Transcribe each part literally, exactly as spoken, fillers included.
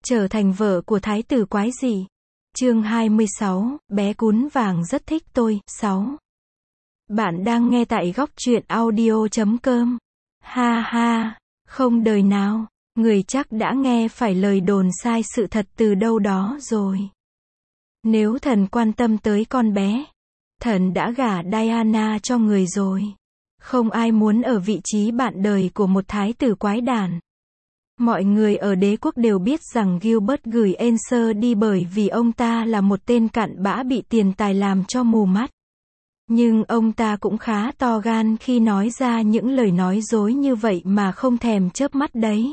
Trở thành vợ của thái tử quái gì? Chương hai mươi sáu, bé cún vàng rất thích tôi. sáu. Bạn đang nghe tại góc truyện audio chấm com. Ha ha, không đời nào, người chắc đã nghe phải lời đồn sai sự thật từ đâu đó rồi. Nếu thần quan tâm tới con bé, thần đã gả Diana cho người rồi. Không ai muốn ở vị trí bạn đời của một thái tử quái đản. Mọi người ở đế quốc đều biết rằng Gilbert gửi Anser đi bởi vì ông ta là một tên cặn bã bị tiền tài làm cho mù mắt. Nhưng ông ta cũng khá to gan khi nói ra những lời nói dối như vậy mà không thèm chớp mắt đấy.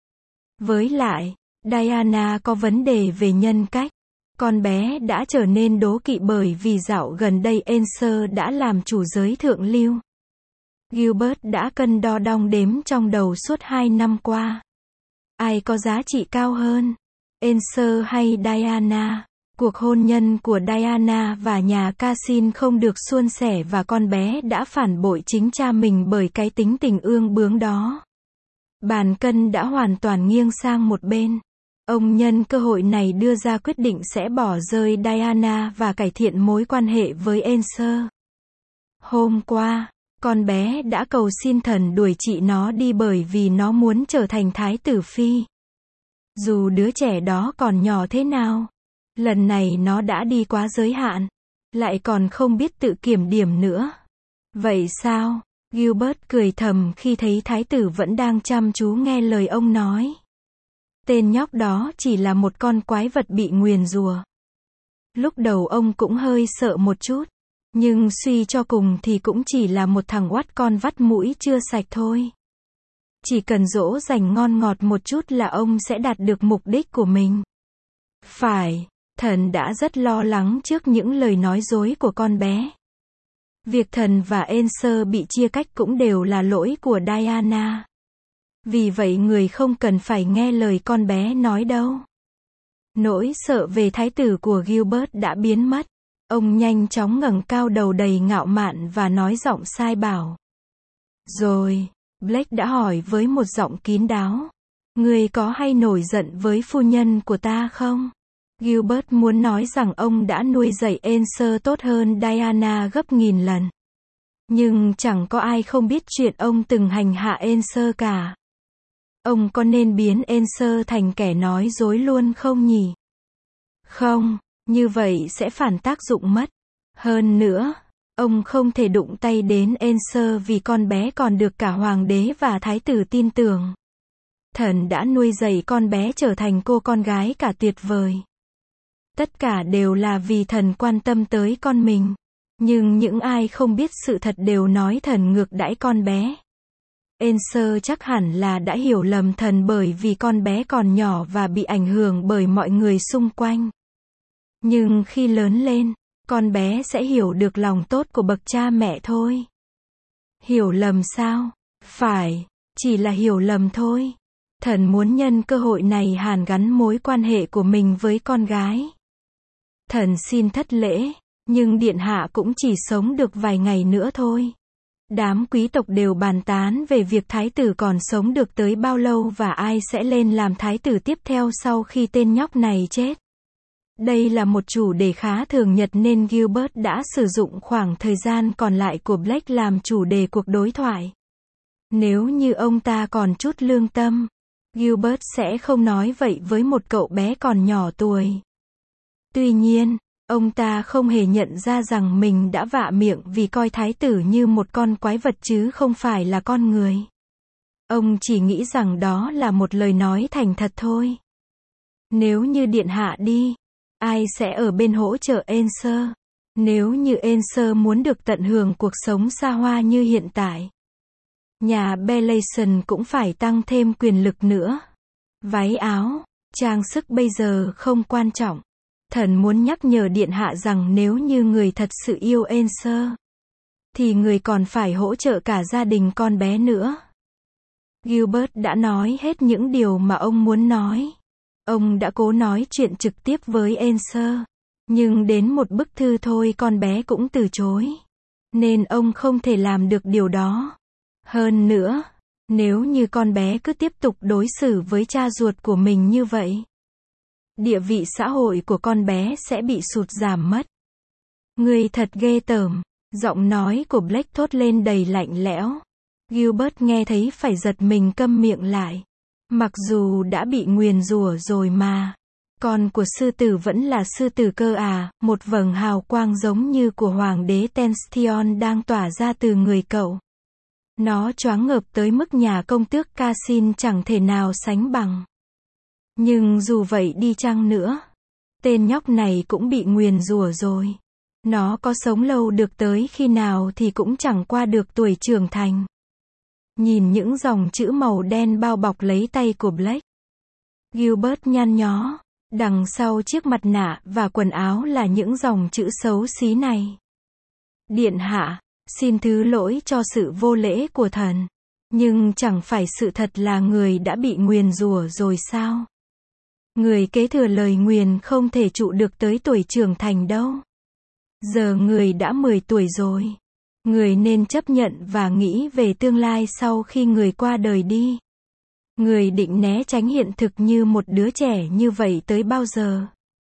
Với lại, Diana có vấn đề về nhân cách. Con bé đã trở nên đố kỵ bởi vì dạo gần đây Anser đã làm chủ giới thượng lưu. Gilbert đã cân đo đong đếm trong đầu suốt hai năm qua. Ai có giá trị cao hơn, Anser hay Diana? Cuộc hôn nhân của Diana và nhà Cassin không được suôn sẻ và con bé đã phản bội chính cha mình bởi cái tính tình ương bướng đó. Bàn cân đã hoàn toàn nghiêng sang một bên. Ông nhân cơ hội này đưa ra quyết định sẽ bỏ rơi Diana và cải thiện mối quan hệ với Anser. Hôm qua, con bé đã cầu xin thần đuổi chị nó đi bởi vì nó muốn trở thành thái tử phi. Dù đứa trẻ đó còn nhỏ thế nào, lần này nó đã đi quá giới hạn, lại còn không biết tự kiểm điểm nữa. Vậy sao? Gilbert cười thầm khi thấy thái tử vẫn đang chăm chú nghe lời ông nói. Tên nhóc đó chỉ là một con quái vật bị nguyền rủa. Lúc đầu ông cũng hơi sợ một chút. Nhưng suy cho cùng thì cũng chỉ là một thằng oắt con vắt mũi chưa sạch thôi. Chỉ cần dỗ dành ngon ngọt một chút là ông sẽ đạt được mục đích của mình. Phải, thần đã rất lo lắng trước những lời nói dối của con bé. Việc thần và Anser bị chia cách cũng đều là lỗi của Diana. Vì vậy người không cần phải nghe lời con bé nói đâu. Nỗi sợ về thái tử của Gilbert đã biến mất. Ông nhanh chóng ngẩng cao đầu đầy ngạo mạn và nói giọng sai bảo. Rồi, Blake đã hỏi với một giọng kín đáo. Ngươi có hay nổi giận với phu nhân của ta không? Gilbert muốn nói rằng ông đã nuôi dạy Anser tốt hơn Diana gấp nghìn lần. Nhưng chẳng có ai không biết chuyện ông từng hành hạ Anser cả. Ông có nên biến Anser thành kẻ nói dối luôn không nhỉ? Không. Như vậy sẽ phản tác dụng mất. Hơn nữa, ông không thể đụng tay đến Anser vì con bé còn được cả hoàng đế và thái tử tin tưởng. Thần đã nuôi dạy con bé trở thành cô con gái cả tuyệt vời. Tất cả đều là vì thần quan tâm tới con mình. Nhưng những ai không biết sự thật đều nói thần ngược đãi con bé. Anser chắc hẳn là đã hiểu lầm thần bởi vì con bé còn nhỏ và bị ảnh hưởng bởi mọi người xung quanh. Nhưng khi lớn lên, con bé sẽ hiểu được lòng tốt của bậc cha mẹ thôi. Hiểu lầm sao? Phải, chỉ là hiểu lầm thôi. Thần muốn nhân cơ hội này hàn gắn mối quan hệ của mình với con gái. Thần xin thất lễ, nhưng điện hạ cũng chỉ sống được vài ngày nữa thôi. Đám quý tộc đều bàn tán về việc thái tử còn sống được tới bao lâu và ai sẽ lên làm thái tử tiếp theo sau khi tên nhóc này chết. Đây là một chủ đề khá thường nhật nên Gilbert đã sử dụng khoảng thời gian còn lại của Blake làm chủ đề cuộc đối thoại. Nếu như ông ta còn chút lương tâm, Gilbert sẽ không nói vậy với một cậu bé còn nhỏ tuổi. Tuy nhiên, ông ta không hề nhận ra rằng mình đã vạ miệng vì coi thái tử như một con quái vật chứ không phải là con người. Ông chỉ nghĩ rằng đó là một lời nói thành thật thôi. Nếu như điện hạ đi, ai sẽ ở bên hỗ trợ Anser? Nếu như Anser muốn được tận hưởng cuộc sống xa hoa như hiện tại, nhà Bellation cũng phải tăng thêm quyền lực nữa. Váy áo, trang sức bây giờ không quan trọng. Thần muốn nhắc nhở điện hạ rằng nếu như người thật sự yêu Anser, thì người còn phải hỗ trợ cả gia đình con bé nữa. Gilbert đã nói hết những điều mà ông muốn nói. Ông đã cố nói chuyện trực tiếp với Anser, nhưng đến một bức thư thôi con bé cũng từ chối. Nên ông không thể làm được điều đó. Hơn nữa, nếu như con bé cứ tiếp tục đối xử với cha ruột của mình như vậy, địa vị xã hội của con bé sẽ bị sụt giảm mất. Ngươi thật ghê tởm. Giọng nói của Blake thốt lên đầy lạnh lẽo. Gilbert nghe thấy phải giật mình câm miệng lại. Mặc dù đã bị nguyền rủa rồi mà. Con của sư tử vẫn là sư tử cơ à, một vầng hào quang giống như của hoàng đế Tension đang tỏa ra từ người cậu. Nó choáng ngợp tới mức nhà công tước Cassin chẳng thể nào sánh bằng. Nhưng dù vậy đi chăng nữa, tên nhóc này cũng bị nguyền rủa rồi. Nó có sống lâu được tới khi nào thì cũng chẳng qua được tuổi trưởng thành. Nhìn những dòng chữ màu đen bao bọc lấy tay của Blake. Gilbert nhăn nhó. Đằng sau chiếc mặt nạ và quần áo là những dòng chữ xấu xí này. Điện hạ, xin thứ lỗi cho sự vô lễ của thần. Nhưng chẳng phải sự thật là người đã bị nguyền rủa rồi sao? Người kế thừa lời nguyền không thể trụ được tới tuổi trưởng thành đâu. Giờ người đã mười tuổi rồi. Người nên chấp nhận và nghĩ về tương lai sau khi người qua đời đi. Người định né tránh hiện thực như một đứa trẻ như vậy tới bao giờ?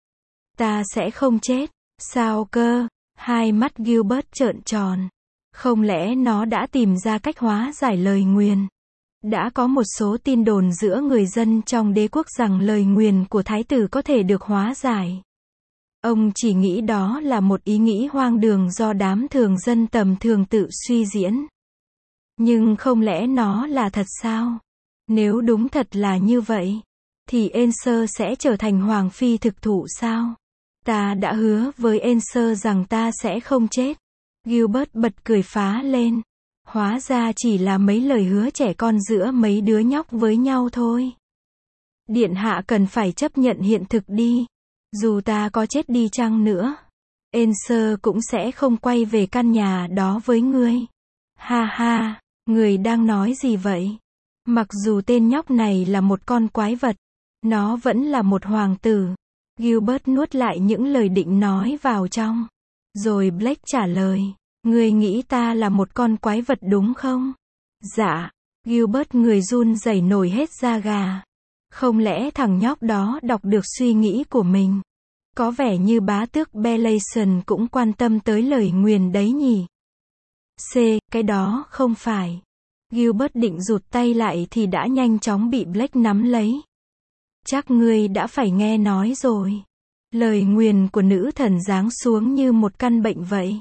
Ta sẽ không chết. Sao cơ? Hai mắt Gilbert trợn tròn. Không lẽ nó đã tìm ra cách hóa giải lời nguyền? Đã có một số tin đồn giữa người dân trong đế quốc rằng lời nguyền của thái tử có thể được hóa giải. Ông chỉ nghĩ đó là một ý nghĩ hoang đường do đám thường dân tầm thường tự suy diễn. Nhưng không lẽ nó là thật sao? Nếu đúng thật là như vậy, thì Enser sẽ trở thành hoàng phi thực thụ sao? Ta đã hứa với Enser rằng ta sẽ không chết. Gilbert bật cười phá lên. Hóa ra chỉ là mấy lời hứa trẻ con giữa mấy đứa nhóc với nhau thôi. Điện hạ cần phải chấp nhận hiện thực đi. Dù ta có chết đi chăng nữa, Enser cũng sẽ không quay về căn nhà đó với ngươi. Ha ha, người đang nói gì vậy? Mặc dù tên nhóc này là một con quái vật, nó vẫn là một hoàng tử. Gilbert nuốt lại những lời định nói vào trong. Rồi Blake trả lời, ngươi nghĩ ta là một con quái vật đúng không? Dạ. Gilbert người run rẩy nổi hết da gà. Không lẽ thằng nhóc đó đọc được suy nghĩ của mình? Có vẻ như bá tước Belason cũng quan tâm tới lời nguyền đấy nhỉ? C, cái đó không phải. Gilbert định rụt tay lại thì đã nhanh chóng bị Blake nắm lấy. Chắc ngươi đã phải nghe nói rồi. Lời nguyền của nữ thần giáng xuống như một căn bệnh vậy.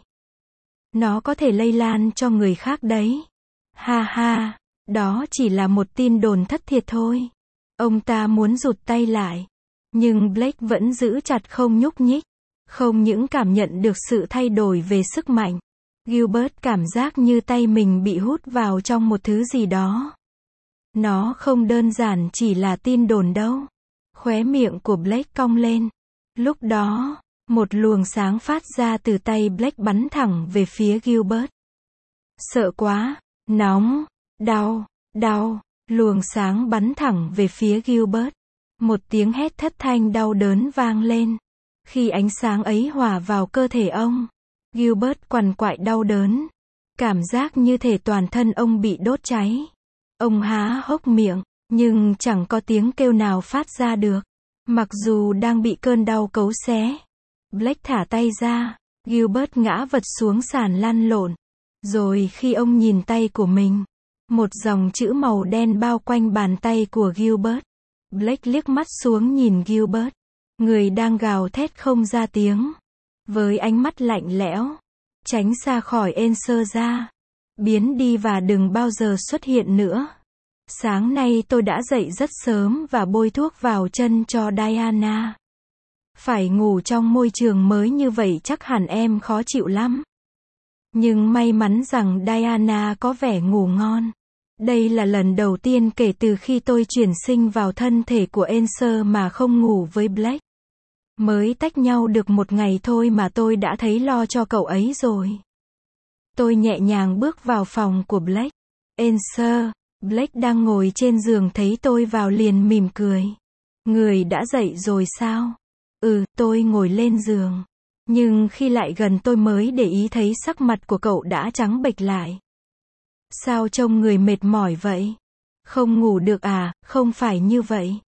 Nó có thể lây lan cho người khác đấy. Ha ha, đó chỉ là một tin đồn thất thiệt thôi. Ông ta muốn rụt tay lại. Nhưng Blake vẫn giữ chặt không nhúc nhích. Không những cảm nhận được sự thay đổi về sức mạnh. Gilbert cảm giác như tay mình bị hút vào trong một thứ gì đó. Nó không đơn giản chỉ là tin đồn đâu. Khóe miệng của Blake cong lên. Lúc đó, một luồng sáng phát ra từ tay Blake bắn thẳng về phía Gilbert. Sợ quá, nóng, đau, đau, luồng sáng bắn thẳng về phía Gilbert. Một tiếng hét thất thanh đau đớn vang lên. Khi ánh sáng ấy hòa vào cơ thể ông, Gilbert quằn quại đau đớn. Cảm giác như thể toàn thân ông bị đốt cháy. Ông há hốc miệng, nhưng chẳng có tiếng kêu nào phát ra được. Mặc dù đang bị cơn đau cấu xé. Blake thả tay ra, Gilbert ngã vật xuống sàn lăn lộn. Rồi khi ông nhìn tay của mình, một dòng chữ màu đen bao quanh bàn tay của Gilbert. Blake liếc mắt xuống nhìn Gilbert, người đang gào thét không ra tiếng. Với ánh mắt lạnh lẽo, tránh xa khỏi Enser ra. Biến đi và đừng bao giờ xuất hiện nữa. Sáng nay tôi đã dậy rất sớm và bôi thuốc vào chân cho Diana. Phải ngủ trong môi trường mới như vậy chắc hẳn em khó chịu lắm. Nhưng may mắn rằng Diana có vẻ ngủ ngon. Đây là lần đầu tiên kể từ khi tôi chuyển sinh vào thân thể của Enser mà không ngủ với Blake. Mới tách nhau được một ngày thôi mà tôi đã thấy lo cho cậu ấy rồi. Tôi nhẹ nhàng bước vào phòng của Blake. Enser, Blake đang ngồi trên giường thấy tôi vào liền mỉm cười. Người đã dậy rồi sao? Ừ, tôi ngồi lên giường. Nhưng khi lại gần tôi mới để ý thấy sắc mặt của cậu đã trắng bệch lại. Sao trông người mệt mỏi vậy? Không ngủ được à? Không phải như vậy.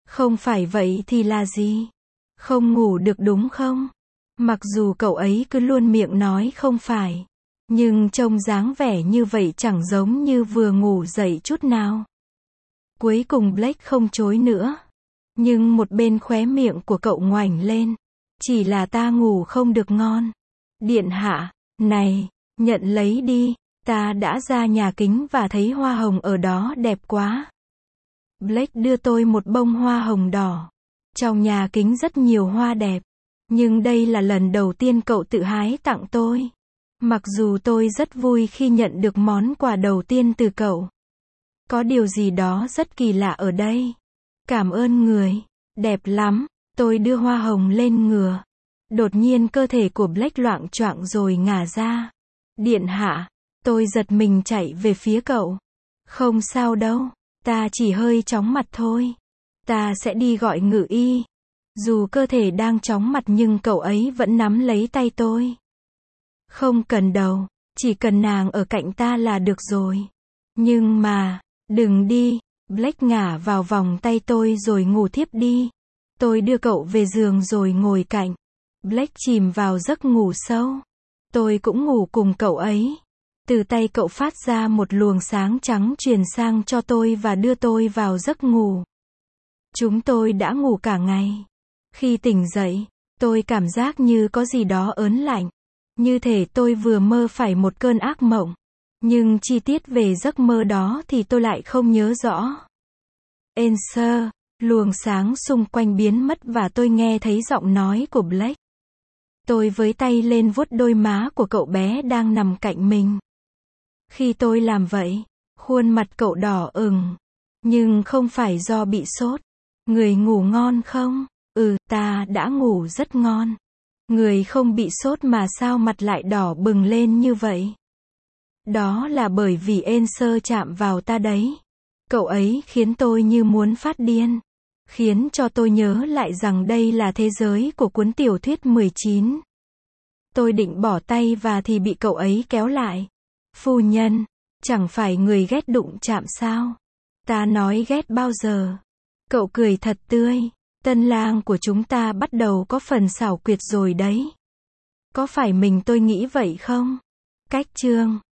Không phải vậy thì là gì? Không ngủ được đúng không? Mặc dù cậu ấy cứ luôn miệng nói không phải. Nhưng trông dáng vẻ như vậy chẳng giống như vừa ngủ dậy chút nào. Cuối cùng Blake không chối nữa. Nhưng một bên khóe miệng của cậu ngoảnh lên. Chỉ là ta ngủ không được ngon. Điện hạ, này, nhận lấy đi. Ta đã ra nhà kính và thấy hoa hồng ở đó đẹp quá. Blake đưa tôi một bông hoa hồng đỏ. Trong nhà kính rất nhiều hoa đẹp. Nhưng đây là lần đầu tiên cậu tự hái tặng tôi. Mặc dù tôi rất vui khi nhận được món quà đầu tiên từ cậu. Có điều gì đó rất kỳ lạ ở đây. Cảm ơn người. Đẹp lắm. Tôi đưa hoa hồng lên ngửa. Đột nhiên cơ thể của Blake loạng choạng rồi ngả ra. Điện hạ. Tôi giật mình chạy về phía cậu. Không sao đâu. Ta chỉ hơi chóng mặt thôi. Ta sẽ đi gọi ngự y. Dù cơ thể đang chóng mặt nhưng cậu ấy vẫn nắm lấy tay tôi. Không cần đâu. Chỉ cần nàng ở cạnh ta là được rồi. Nhưng mà, đừng đi. Blake ngả vào vòng tay tôi rồi ngủ thiếp đi. Tôi đưa cậu về giường rồi ngồi cạnh. Blake chìm vào giấc ngủ sâu. Tôi cũng ngủ cùng cậu ấy. Từ tay cậu phát ra một luồng sáng trắng truyền sang cho tôi và đưa tôi vào giấc ngủ. Chúng tôi đã ngủ cả ngày. Khi tỉnh dậy, tôi cảm giác như có gì đó ớn lạnh. Như thể tôi vừa mơ phải một cơn ác mộng. Nhưng chi tiết về giấc mơ đó thì tôi lại không nhớ rõ. Answer, luồng sáng xung quanh biến mất và tôi nghe thấy giọng nói của Blake. Tôi với tay lên vuốt đôi má của cậu bé đang nằm cạnh mình. Khi tôi làm vậy, khuôn mặt cậu đỏ ửng. Nhưng không phải do bị sốt. Người ngủ ngon không? Ừ, ta đã ngủ rất ngon. Người không bị sốt mà sao mặt lại đỏ bừng lên như vậy? Đó là bởi vì Answer chạm vào ta đấy. Cậu ấy khiến tôi như muốn phát điên. Khiến cho tôi nhớ lại rằng đây là thế giới của cuốn tiểu thuyết mười chín. Tôi định bỏ tay và thì bị cậu ấy kéo lại. Phu nhân, chẳng phải người ghét đụng chạm sao? Ta nói ghét bao giờ? Cậu cười thật tươi. Tân lang của chúng ta bắt đầu có phần xảo quyệt rồi đấy. Có phải mình tôi nghĩ vậy không? Cách chương